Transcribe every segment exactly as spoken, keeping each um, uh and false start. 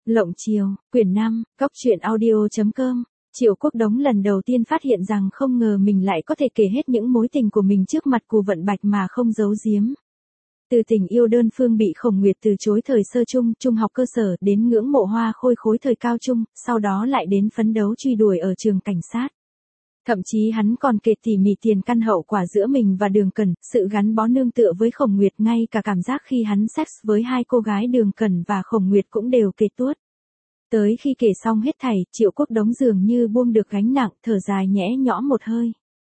Lộng Chiều, quyển năm, Cóc truyện audio.com. Triệu Quốc Đống lần đầu tiên phát hiện rằng không ngờ mình lại có thể kể hết những mối tình của mình trước mặt Cù Vận Bạch mà không giấu giếm. Từ tình yêu đơn phương bị Khổng Nguyệt từ chối thời sơ trung, trung học cơ sở, đến ngưỡng mộ Hoa Khôi khối thời cao trung, sau đó lại đến phấn đấu truy đuổi ở trường cảnh sát. Thậm chí hắn còn kể tỉ mỉ tiền căn hậu quả giữa mình và Đường Cẩn, sự gắn bó nương tựa với Khổng Nguyệt, ngay cả cảm giác khi hắn sex với hai cô gái Đường Cẩn và Khổng Nguyệt cũng đều kể tuốt. Tới khi kể xong hết thảy, Triệu Quốc Đống dường như buông được gánh nặng, thở dài nhẽ nhõm một hơi.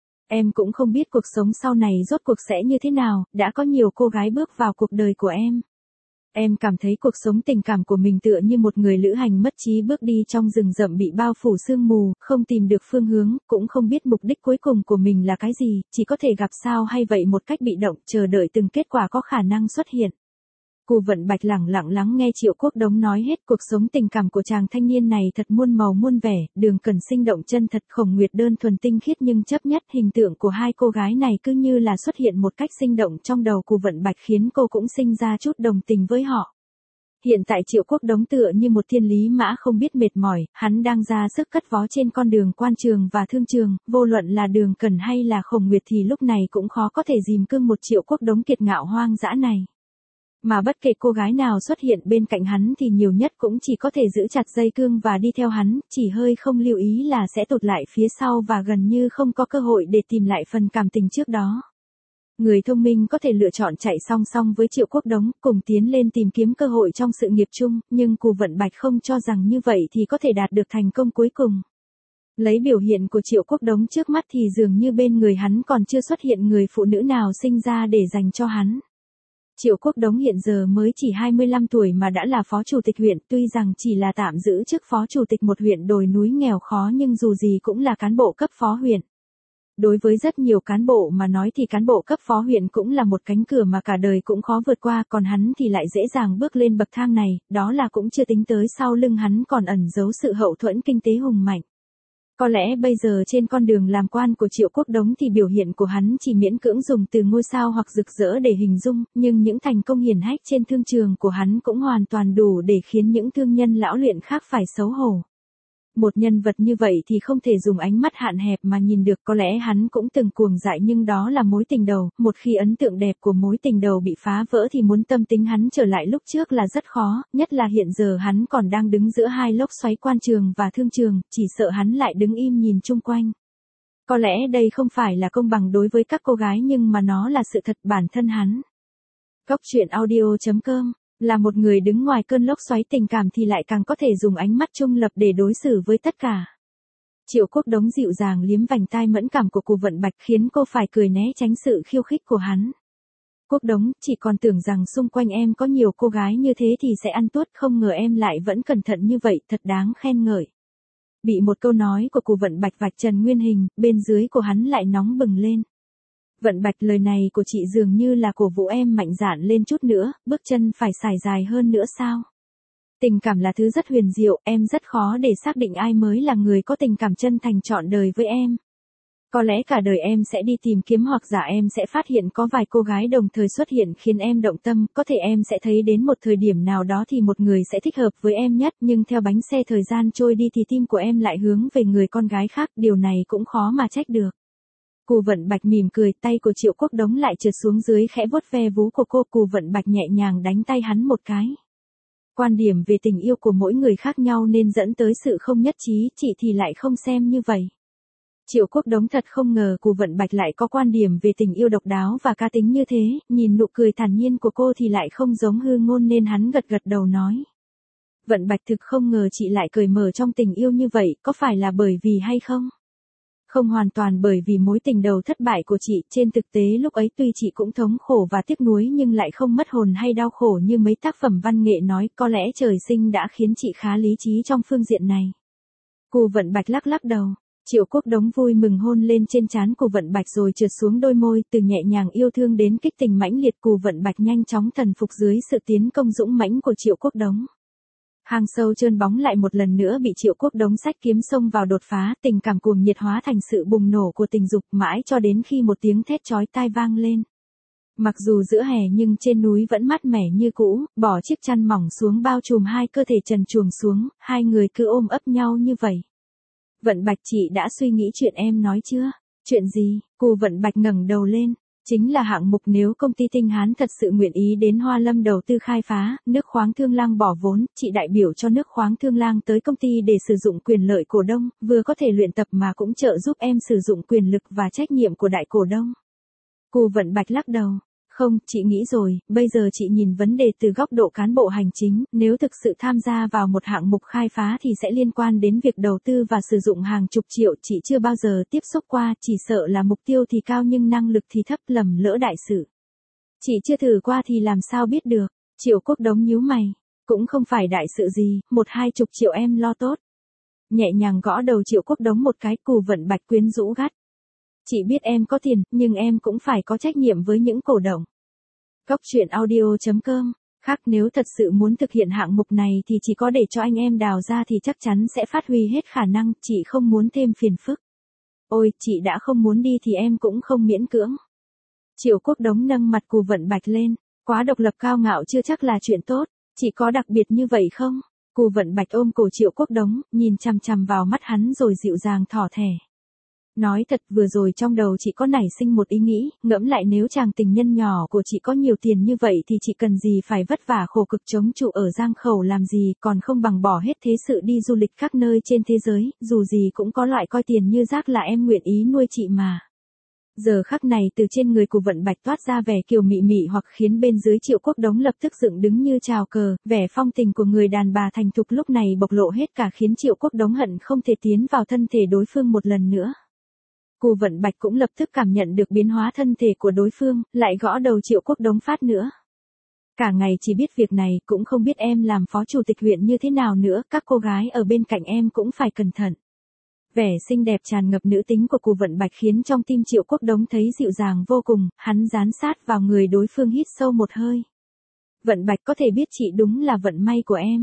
Em cũng không biết cuộc sống sau này rốt cuộc sẽ như thế nào, đã có nhiều cô gái bước vào cuộc đời của em. Em cảm thấy cuộc sống tình cảm của mình tựa như một người lữ hành mất trí bước đi trong rừng rậm bị bao phủ sương mù, không tìm được phương hướng, cũng không biết mục đích cuối cùng của mình là cái gì, chỉ có thể gặp sao hay vậy một cách bị động, chờ đợi từng kết quả có khả năng xuất hiện. Cù Vận Bạch lẳng lặng lắng nghe Triệu Quốc Đống nói hết cuộc sống tình cảm của chàng thanh niên này thật muôn màu muôn vẻ, Đường Cẩn sinh động chân thật, Khổng Nguyệt đơn thuần tinh khiết nhưng chấp nhất, hình tượng của hai cô gái này cứ như là xuất hiện một cách sinh động trong đầu Cù Vận Bạch khiến cô cũng sinh ra chút đồng tình với họ. Hiện tại Triệu Quốc Đống tựa như một thiên lý mã không biết mệt mỏi, hắn đang ra sức cất vó trên con đường quan trường và thương trường, vô luận là Đường Cẩn hay là Khổng Nguyệt thì lúc này cũng khó có thể dìm cưng một Triệu Quốc Đống kiệt ngạo hoang dã này. Mà bất kể cô gái nào xuất hiện bên cạnh hắn thì nhiều nhất cũng chỉ có thể giữ chặt dây cương và đi theo hắn, chỉ hơi không lưu ý là sẽ tụt lại phía sau và gần như không có cơ hội để tìm lại phần cảm tình trước đó. Người thông minh có thể lựa chọn chạy song song với Triệu Quốc Đống, cùng tiến lên tìm kiếm cơ hội trong sự nghiệp chung, nhưng Cù Vận Bạch không cho rằng như vậy thì có thể đạt được thành công cuối cùng. Lấy biểu hiện của Triệu Quốc Đống trước mắt thì dường như bên người hắn còn chưa xuất hiện người phụ nữ nào sinh ra để dành cho hắn. Triệu Quốc Đống hiện giờ mới chỉ hai mươi lăm tuổi mà đã là phó chủ tịch huyện, tuy rằng chỉ là tạm giữ chức phó chủ tịch một huyện đồi núi nghèo khó nhưng dù gì cũng là cán bộ cấp phó huyện. Đối với rất nhiều cán bộ mà nói thì cán bộ cấp phó huyện cũng là một cánh cửa mà cả đời cũng khó vượt qua, còn hắn thì lại dễ dàng bước lên bậc thang này, đó là cũng chưa tính tới sau lưng hắn còn ẩn giấu sự hậu thuẫn kinh tế hùng mạnh. Có lẽ bây giờ trên con đường làm quan của Triệu Quốc Đống thì biểu hiện của hắn chỉ miễn cưỡng dùng từ ngôi sao hoặc rực rỡ để hình dung, nhưng những thành công hiển hách trên thương trường của hắn cũng hoàn toàn đủ để khiến những thương nhân lão luyện khác phải xấu hổ. Một nhân vật như vậy thì không thể dùng ánh mắt hạn hẹp mà nhìn được, có lẽ hắn cũng từng cuồng dại nhưng đó là mối tình đầu, một khi ấn tượng đẹp của mối tình đầu bị phá vỡ thì muốn tâm tính hắn trở lại lúc trước là rất khó, nhất là hiện giờ hắn còn đang đứng giữa hai lốc xoáy quan trường và thương trường, chỉ sợ hắn lại đứng im nhìn chung quanh. Có lẽ đây không phải là công bằng đối với các cô gái nhưng mà nó là sự thật bản thân hắn. Cóc truyện audio.com. Là một người đứng ngoài cơn lốc xoáy tình cảm thì lại càng có thể dùng ánh mắt trung lập để đối xử với tất cả. Triệu Quốc Đống dịu dàng liếm vành tai mẫn cảm của Cù Vận Bạch khiến cô phải cười né tránh sự khiêu khích của hắn. Quốc Đống, chỉ còn tưởng rằng xung quanh em có nhiều cô gái như thế thì sẽ ăn tuốt, không ngờ em lại vẫn cẩn thận như vậy, thật đáng khen ngợi. Bị một câu nói của Cù Vận Bạch vạch trần nguyên hình, bên dưới của hắn lại nóng bừng lên. Vận Bạch, lời này của chị dường như là cổ vũ em mạnh dạn lên chút nữa, bước chân phải sải dài hơn nữa sao? Tình cảm là thứ rất huyền diệu, em rất khó để xác định ai mới là người có tình cảm chân thành trọn đời với em. Có lẽ cả đời em sẽ đi tìm kiếm hoặc giả em sẽ phát hiện có vài cô gái đồng thời xuất hiện khiến em động tâm, có thể em sẽ thấy đến một thời điểm nào đó thì một người sẽ thích hợp với em nhất, nhưng theo bánh xe thời gian trôi đi thì tim của em lại hướng về người con gái khác, điều này cũng khó mà trách được. Cù Vận Bạch mỉm cười, tay của Triệu Quốc Đống lại trượt xuống dưới khẽ vuốt ve vú của cô, Cù Vận Bạch nhẹ nhàng đánh tay hắn một cái. Quan điểm về tình yêu của mỗi người khác nhau nên dẫn tới sự không nhất trí, chị thì lại không xem như vậy. Triệu Quốc Đống thật không ngờ Cù Vận Bạch lại có quan điểm về tình yêu độc đáo và cá tính như thế, nhìn nụ cười thản nhiên của cô thì lại không giống hư ngôn nên hắn gật gật đầu nói. Vận Bạch, thực không ngờ chị lại cởi mở trong tình yêu như vậy, có phải là bởi vì hay không? Không hoàn toàn bởi vì mối tình đầu thất bại của chị, trên thực tế lúc ấy tuy chị cũng thống khổ và tiếc nuối nhưng lại không mất hồn hay đau khổ như mấy tác phẩm văn nghệ nói, có lẽ trời sinh đã khiến chị khá lý trí trong phương diện này. Cù Vận Bạch lắc lắc đầu. Triệu Quốc Đống vui mừng hôn lên trên trán Cù Vận Bạch rồi trượt xuống đôi môi, từ nhẹ nhàng yêu thương đến kích tình mãnh liệt, Cù Vận Bạch nhanh chóng thần phục dưới sự tiến công dũng mãnh của Triệu Quốc Đống. Hang sâu trơn bóng lại một lần nữa bị Triệu Quốc Đống xách kiếm xông vào đột phá, tình cảm cuồng nhiệt hóa thành sự bùng nổ của tình dục, mãi cho đến khi một tiếng thét chói tai vang lên. Mặc dù giữa hè nhưng trên núi vẫn mát mẻ như cũ, bỏ chiếc chăn mỏng xuống bao trùm hai cơ thể trần truồng xuống, hai người cứ ôm ấp nhau như vậy. Vận Bạch, chị đã suy nghĩ chuyện em nói chưa? Chuyện gì? Cù Vận Bạch ngẩng đầu lên. Chính là hạng mục nếu công ty Tinh Hán thật sự nguyện ý đến Hoa Lâm đầu tư khai phá, nước khoáng Thương Lang bỏ vốn, chị đại biểu cho nước khoáng Thương Lang tới công ty để sử dụng quyền lợi cổ đông, vừa có thể luyện tập mà cũng trợ giúp em sử dụng quyền lực và trách nhiệm của đại cổ đông. Cù Vận Bạch lắc đầu. Không, chị nghĩ rồi, bây giờ chị nhìn vấn đề từ góc độ cán bộ hành chính, nếu thực sự tham gia vào một hạng mục khai phá thì sẽ liên quan đến việc đầu tư và sử dụng hàng chục triệu, chị chưa bao giờ tiếp xúc qua, chỉ sợ là mục tiêu thì cao nhưng năng lực thì thấp, lầm lỡ đại sự. Chị chưa thử qua thì làm sao biết được. Triệu Quốc Đống nhíu mày, cũng không phải đại sự gì, một hai chục triệu em lo tốt. Nhẹ nhàng gõ đầu Triệu Quốc Đống một cái. Cù Vận Bạch quyến rũ gắt. Chị biết em có tiền, nhưng em cũng phải có trách nhiệm với những cổ động. Cóc truyện audio chấm com. Khác nếu thật sự muốn thực hiện hạng mục này thì chỉ có để cho anh em đào ra thì chắc chắn sẽ phát huy hết khả năng, chị không muốn thêm phiền phức. Ôi, chị đã không muốn đi thì em cũng không miễn cưỡng. Triệu Quốc Đống nâng mặt Cù Vận Bạch lên, quá độc lập cao ngạo chưa chắc là chuyện tốt, chị có đặc biệt như vậy không? Cù Vận Bạch ôm cổ Triệu Quốc Đống, nhìn chằm chằm vào mắt hắn rồi dịu dàng thỏ thẻ. Nói thật, vừa rồi trong đầu chị có nảy sinh một ý nghĩ, ngẫm lại nếu chàng tình nhân nhỏ của chị có nhiều tiền như vậy thì chị cần gì phải vất vả khổ cực chống trụ ở Giang Khẩu làm gì, còn không bằng bỏ hết thế sự đi du lịch khắp nơi trên thế giới, dù gì cũng có loại coi tiền như rác là em nguyện ý nuôi chị mà. Giờ khắc này từ trên người của Vận Bạch toát ra vẻ kiều mị mị hoặc khiến bên dưới Triệu Quốc Đống lập tức dựng đứng như chào cờ, vẻ phong tình của người đàn bà thành thục lúc này bộc lộ hết cả khiến Triệu Quốc Đống hận không thể tiến vào thân thể đối phương một lần nữa. Cù Vận Bạch cũng lập tức cảm nhận được biến hóa thân thể của đối phương, lại gõ đầu Triệu Quốc Đống phát nữa. Cả ngày chỉ biết việc này, cũng không biết em làm phó chủ tịch huyện như thế nào nữa, các cô gái ở bên cạnh em cũng phải cẩn thận. Vẻ xinh đẹp tràn ngập nữ tính của Cù Vận Bạch khiến trong tim Triệu Quốc Đống thấy dịu dàng vô cùng, hắn dán sát vào người đối phương hít sâu một hơi. Vận Bạch, có thể biết chị đúng là vận may của em.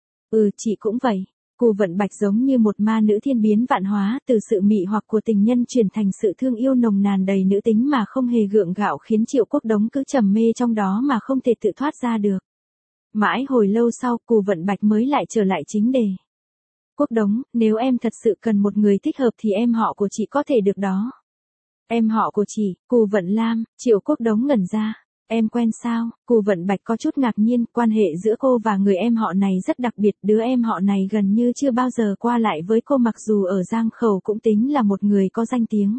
Ừ, chị cũng vậy. Cù Vận Bạch giống như một ma nữ thiên biến vạn hóa, từ sự mị hoặc của tình nhân chuyển thành sự thương yêu nồng nàn đầy nữ tính mà không hề gượng gạo, khiến Triệu Quốc Đống cứ trầm mê trong đó mà không thể tự thoát ra được. Mãi hồi lâu sau, Cù Vận Bạch mới lại trở lại chính đề. Quốc Đống, nếu em thật sự cần một người thích hợp thì em họ của chị có thể được đó. Em họ của chị? Cù Vận Lam. Triệu Quốc Đống ngẩn ra. Em quen sao? Cù Vận Bạch có chút ngạc nhiên, quan hệ giữa cô và người em họ này rất đặc biệt, đứa em họ này gần như chưa bao giờ qua lại với cô, mặc dù ở Giang Khẩu cũng tính là một người có danh tiếng.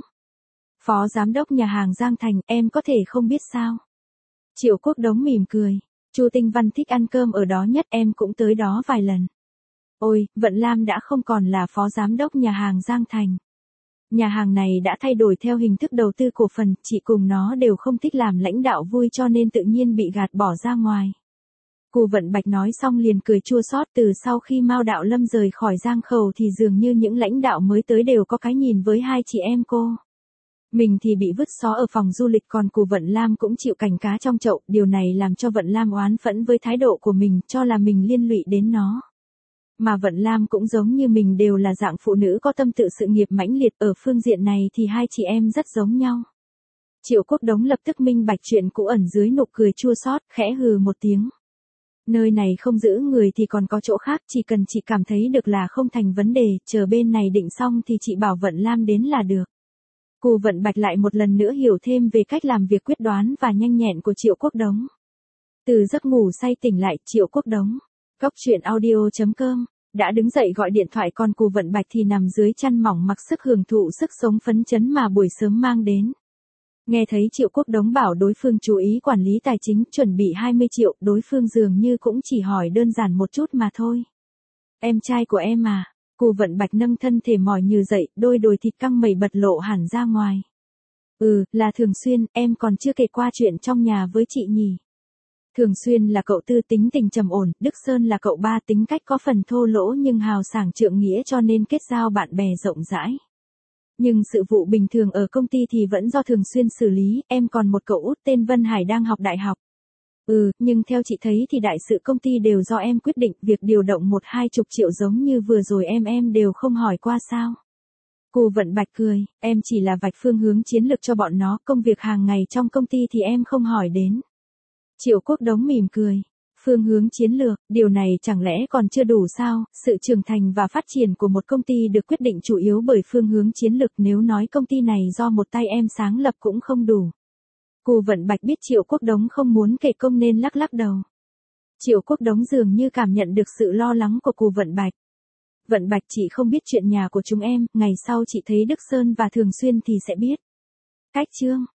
Phó giám đốc nhà hàng Giang Thành, em có thể không biết sao? Triệu Quốc Đống mỉm cười. Chu Tinh Văn thích ăn cơm ở đó nhất, em cũng tới đó vài lần. Ôi, Vận Lam đã không còn là phó giám đốc nhà hàng Giang Thành. Nhà hàng này đã thay đổi theo hình thức đầu tư cổ phần, chị cùng nó đều không thích làm lãnh đạo vui cho nên tự nhiên bị gạt bỏ ra ngoài. Cù Vận Bạch nói xong liền cười chua xót, từ sau khi Mao Đạo Lâm rời khỏi Giang Khẩu thì dường như những lãnh đạo mới tới đều có cái nhìn với hai chị em cô. Mình thì bị vứt xó ở phòng du lịch, còn Cù Vận Lam cũng chịu cảnh cá trong chậu, điều này làm cho Vận Lam oán phẫn với thái độ của mình, cho là mình liên lụy đến nó. Mà Vận Lam cũng giống như mình đều là dạng phụ nữ có tâm tự sự nghiệp mãnh liệt, ở phương diện này thì hai chị em rất giống nhau. Triệu Quốc Đống lập tức minh bạch chuyện cũ ẩn dưới nụ cười chua xót, khẽ hừ một tiếng. Nơi này không giữ người thì còn có chỗ khác, chỉ cần chị cảm thấy được là không thành vấn đề, chờ bên này định xong thì chị bảo Vận Lam đến là được. Cù Vận Bạch lại một lần nữa hiểu thêm về cách làm việc quyết đoán và nhanh nhẹn của Triệu Quốc Đống. Từ giấc ngủ say tỉnh lại, Triệu Quốc Đống. Cóc truyện audio chấm com. Đã đứng dậy gọi điện thoại, còn Cù Vận Bạch thì nằm dưới chăn mỏng mặc sức hưởng thụ sức sống phấn chấn mà buổi sớm mang đến. Nghe thấy Triệu Quốc Đống bảo đối phương chú ý quản lý tài chính, chuẩn bị hai mươi triệu, đối phương dường như cũng chỉ hỏi đơn giản một chút mà thôi. Em trai của em à? Cù Vận Bạch nâng thân thể mỏi như dậy, đôi đồi thịt căng mẩy bật lộ hẳn ra ngoài. Ừ, là Thường Xuyên, em còn chưa kể qua chuyện trong nhà với chị nhỉ. Thường Xuyên là cậu tư, tính tình trầm ổn, Đức Sơn là cậu ba, tính cách có phần thô lỗ nhưng hào sảng trượng nghĩa cho nên kết giao bạn bè rộng rãi. Nhưng sự vụ bình thường ở công ty thì vẫn do Thường Xuyên xử lý, em còn một cậu út tên Vân Hải đang học đại học. Ừ, nhưng theo chị thấy thì đại sự công ty đều do em quyết định, việc điều động một hai chục triệu giống như vừa rồi em em đều không hỏi qua sao. Cù Vận Bạch cười, em chỉ là vạch phương hướng chiến lược cho bọn nó, công việc hàng ngày trong công ty thì em không hỏi đến. Triệu Quốc Đống mỉm cười. Phương hướng chiến lược, điều này chẳng lẽ còn chưa đủ sao? Sự trưởng thành và phát triển của một công ty được quyết định chủ yếu bởi phương hướng chiến lược, nếu nói công ty này do một tay em sáng lập cũng không đủ. Cù Vận Bạch biết Triệu Quốc Đống không muốn kể công nên lắc lắc đầu. Triệu Quốc Đống dường như cảm nhận được sự lo lắng của Cù Vận Bạch. Vận Bạch chị không biết chuyện nhà của chúng em, ngày sau chị thấy Đức Sơn và Thường Xuyên thì sẽ biết. Cách chương